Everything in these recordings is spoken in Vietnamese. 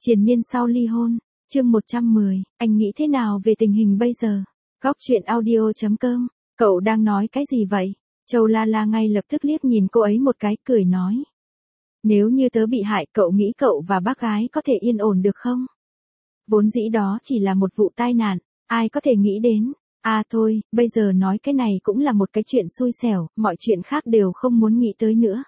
Triền miên sau ly hôn, chương 110, anh nghĩ thế nào về tình hình bây giờ? Góc truyện audio.com, cậu đang nói cái gì vậy? Châu La La ngay lập tức liếc nhìn cô ấy một cái, cười nói. Nếu như tớ bị hại, cậu nghĩ cậu và bác gái có thể yên ổn được không? Vốn dĩ đó chỉ là một vụ tai nạn, ai có thể nghĩ đến. À thôi, bây giờ nói cái này cũng là một cái chuyện xui xẻo, mọi chuyện khác đều không muốn nghĩ tới nữa.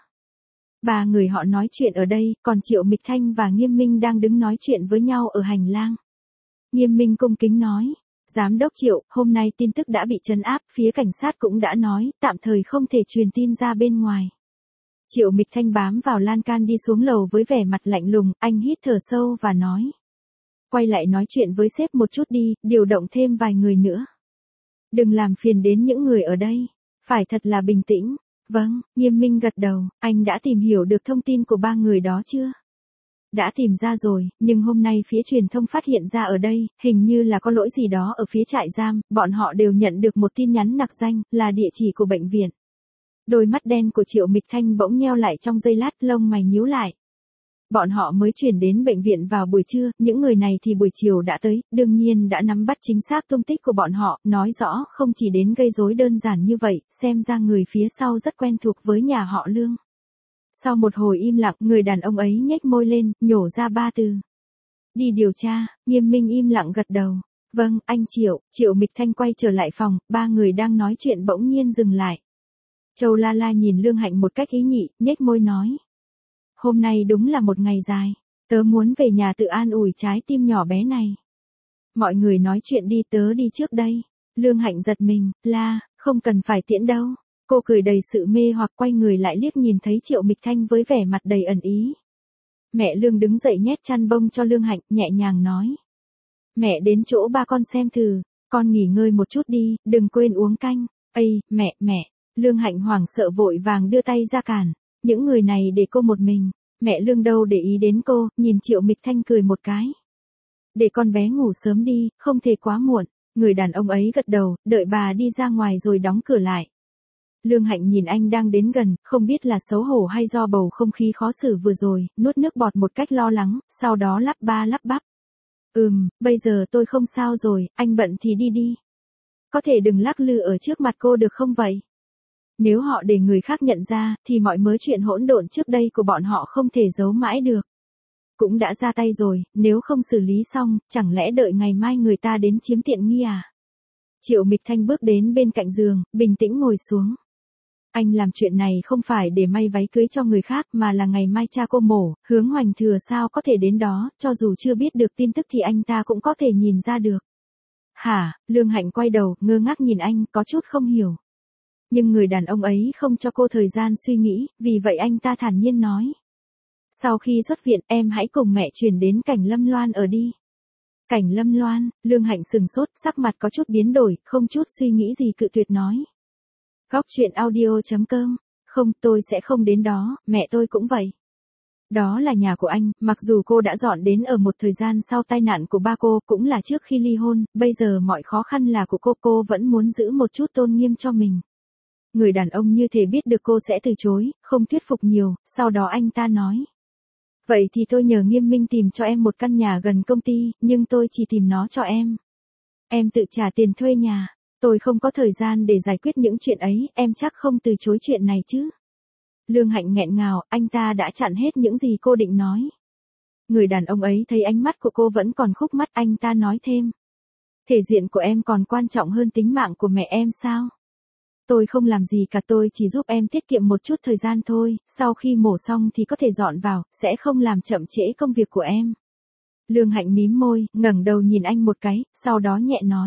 Ba người họ nói chuyện ở đây, còn Triệu Mịch Thanh và Nghiêm Minh đang đứng nói chuyện với nhau ở hành lang. Nghiêm Minh cung kính nói, Giám đốc Triệu, hôm nay tin tức đã bị trấn áp, phía cảnh sát cũng đã nói, tạm thời không thể truyền tin ra bên ngoài. Triệu Mịch Thanh bám vào lan can đi xuống lầu với vẻ mặt lạnh lùng, anh hít thở sâu và nói. Quay lại nói chuyện với sếp một chút đi, điều động thêm vài người nữa. Đừng làm phiền đến những người ở đây, phải thật là bình tĩnh. Vâng, Nghiêm Minh gật đầu, anh đã tìm hiểu được thông tin của ba người đó chưa? Đã tìm ra rồi, nhưng hôm nay phía truyền thông phát hiện ra ở đây, hình như là có lỗi gì đó ở phía trại giam, bọn họ đều nhận được một tin nhắn nặc danh, là địa chỉ của bệnh viện. Đôi mắt đen của Triệu Mịch Thanh bỗng nheo lại trong giây lát, lông mày nhíu lại. Bọn họ mới chuyển đến bệnh viện vào buổi trưa, những người này thì buổi chiều đã tới, đương nhiên đã nắm bắt chính xác tung tích của bọn họ, nói rõ không chỉ đến gây rối đơn giản như vậy, xem ra người phía sau rất quen thuộc với nhà họ Lương. Sau một hồi im lặng, người đàn ông ấy nhếch môi lên, nhổ ra ba từ. Đi điều tra, Nghiêm Minh im lặng gật đầu. Vâng, anh Triệu. Triệu Mịch Thanh quay trở lại phòng, ba người đang nói chuyện bỗng nhiên dừng lại. Châu La La nhìn Lương Hạnh một cách ý nhị, nhếch môi nói. Hôm nay đúng là một ngày dài. Tớ muốn về nhà tự an ủi trái tim nhỏ bé này. Mọi người nói chuyện đi, tớ đi trước đây. Lương Hạnh giật mình, La, không cần phải tiễn đâu. Cô cười đầy sự mê hoặc quay người lại liếc nhìn thấy Triệu Mịch Thanh với vẻ mặt đầy ẩn ý. Mẹ Lương đứng dậy nhét chăn bông cho Lương Hạnh, nhẹ nhàng nói. Mẹ đến chỗ ba con xem thử, con nghỉ ngơi một chút đi, đừng quên uống canh. Ây, mẹ. Lương Hạnh hoảng sợ vội vàng đưa tay ra cản. Những người này để cô một mình, mẹ Lương đâu để ý đến cô, nhìn Triệu Mịch Thanh cười một cái. Để con bé ngủ sớm đi, không thể quá muộn. Người đàn ông ấy gật đầu, đợi bà đi ra ngoài rồi đóng cửa lại. Lương Hạnh nhìn anh đang đến gần, không biết là xấu hổ hay do bầu không khí khó xử vừa rồi, nuốt nước bọt một cách lo lắng, sau đó lắp ba lắp bắp. Bây giờ tôi không sao rồi, anh bận thì đi đi. Có thể đừng lắc lư ở trước mặt cô được không vậy? Nếu họ để người khác nhận ra, thì mọi mớ chuyện hỗn độn trước đây của bọn họ không thể giấu mãi được. Cũng đã ra tay rồi, nếu không xử lý xong, chẳng lẽ đợi ngày mai người ta đến chiếm tiện nghi à? Triệu Mịch Thanh bước đến bên cạnh giường, bình tĩnh ngồi xuống. Anh làm chuyện này không phải để may váy cưới cho người khác mà là ngày mai cha cô mổ, Hướng Hoành Thừa sao có thể đến đó, cho dù chưa biết được tin tức thì anh ta cũng có thể nhìn ra được. Hả, Lương Hạnh quay đầu, ngơ ngác nhìn anh, có chút không hiểu. Nhưng người đàn ông ấy không cho cô thời gian suy nghĩ, vì vậy anh ta thản nhiên nói. Sau khi xuất viện, em hãy cùng mẹ chuyển đến Cảnh Lâm Loan ở đi. Cảnh Lâm Loan, Lương Hạnh sừng sốt, sắc mặt có chút biến đổi, không chút suy nghĩ gì cự tuyệt nói. Góc truyện audio.com, không, tôi sẽ không đến đó, mẹ tôi cũng vậy. Đó là nhà của anh, mặc dù cô đã dọn đến ở một thời gian sau tai nạn của ba cô, cũng là trước khi ly hôn, bây giờ mọi khó khăn là của cô vẫn muốn giữ một chút tôn nghiêm cho mình. Người đàn ông như thể biết được cô sẽ từ chối, không thuyết phục nhiều, sau đó anh ta nói. Vậy thì tôi nhờ Nghiêm Minh tìm cho em một căn nhà gần công ty, nhưng tôi chỉ tìm nó cho em. Em tự trả tiền thuê nhà, tôi không có thời gian để giải quyết những chuyện ấy, em chắc không từ chối chuyện này chứ. Lương Hạnh nghẹn ngào, anh ta đã chặn hết những gì cô định nói. Người đàn ông ấy thấy ánh mắt của cô vẫn còn khúc mắt, anh ta nói thêm. Thể diện của em còn quan trọng hơn tính mạng của mẹ em sao? Tôi không làm gì cả, tôi chỉ giúp em tiết kiệm một chút thời gian thôi, sau khi mổ xong thì có thể dọn vào, sẽ không làm chậm trễ công việc của em. Lương Hạnh mím môi, ngẩng đầu nhìn anh một cái, sau đó nhẹ nói.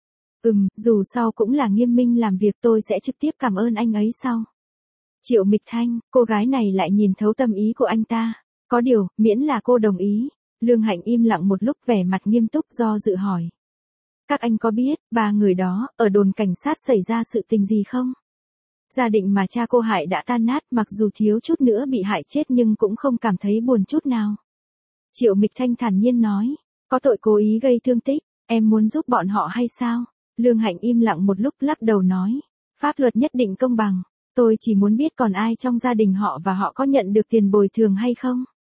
Dù sau cũng là Nghiêm Minh làm việc, tôi sẽ trực tiếp cảm ơn anh ấy sau. Triệu Mịch Thanh, cô gái này lại nhìn thấu tâm ý của anh ta. Có điều, miễn là cô đồng ý. Lương Hạnh im lặng một lúc, vẻ mặt nghiêm túc do dự hỏi. Các anh có biết, ba người đó, ở đồn cảnh sát xảy ra sự tình gì không? Gia đình mà cha cô hại đã tan nát, mặc dù thiếu chút nữa bị hại chết nhưng cũng không cảm thấy buồn chút nào. Triệu Mịch Thanh thản nhiên nói, có tội cố ý gây thương tích, em muốn giúp bọn họ hay sao? Lương Hạnh im lặng một lúc lắc đầu nói, pháp luật nhất định công bằng, tôi chỉ muốn biết còn ai trong gia đình họ và họ có nhận được tiền bồi thường hay không?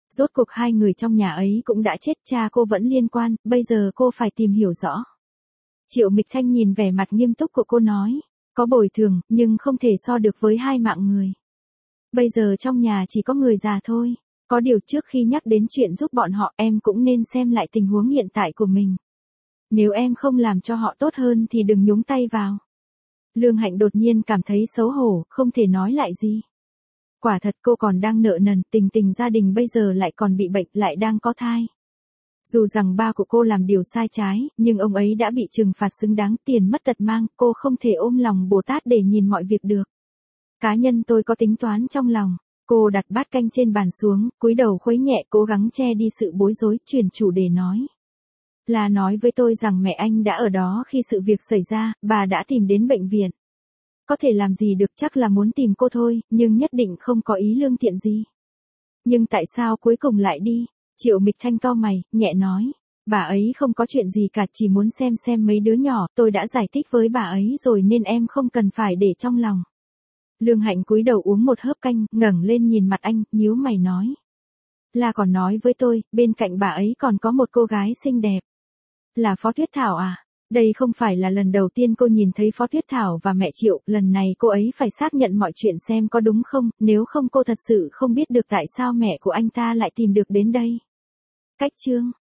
Rốt cuộc hai người trong nhà ấy cũng đã chết, cha cô vẫn liên quan, bây giờ cô phải tìm hiểu rõ. Triệu Mịch Thanh nhìn vẻ mặt nghiêm túc của cô nói, có bồi thường, nhưng không thể so được với hai mạng người. Bây giờ trong nhà chỉ có người già thôi. Có điều trước khi nhắc đến chuyện giúp bọn họ, em cũng nên xem lại tình huống hiện tại của mình. Nếu em không làm cho họ tốt hơn thì đừng nhúng tay vào. Lương Hạnh đột nhiên cảm thấy xấu hổ, không thể nói lại gì. Quả thật cô còn đang nợ nần, tình gia đình bây giờ lại còn bị bệnh, lại đang có thai. Dù rằng ba của cô làm điều sai trái, nhưng ông ấy đã bị trừng phạt xứng đáng, tiền mất tật mang, cô không thể ôm lòng Bồ Tát để nhìn mọi việc được. Cá nhân tôi có tính toán trong lòng. Cô đặt bát canh trên bàn xuống, cúi đầu khuấy nhẹ, cố gắng che đi sự bối rối, chuyển chủ đề nói. Là nói với tôi rằng mẹ anh đã ở đó khi sự việc xảy ra, bà đã tìm đến bệnh viện. Có thể làm gì được, chắc là muốn tìm cô thôi, nhưng nhất định không có ý lương thiện gì. Nhưng tại sao cuối cùng lại đi? Triệu Mịch Thanh cau mày, nhẹ nói. Bà ấy không có chuyện gì cả, chỉ muốn xem mấy đứa nhỏ, tôi đã giải thích với bà ấy rồi nên em không cần phải để trong lòng. Lương Hạnh cúi đầu uống một hớp canh, ngẩng lên nhìn mặt anh, nhíu mày nói. Là còn nói với tôi, bên cạnh bà ấy còn có một cô gái xinh đẹp. Là Phó Tuyết Thảo à? Đây không phải là lần đầu tiên cô nhìn thấy Phó Tuyết Thảo và mẹ Triệu, lần này cô ấy phải xác nhận mọi chuyện xem có đúng không, nếu không cô thật sự không biết được tại sao mẹ của anh ta lại tìm được đến đây. Cách chương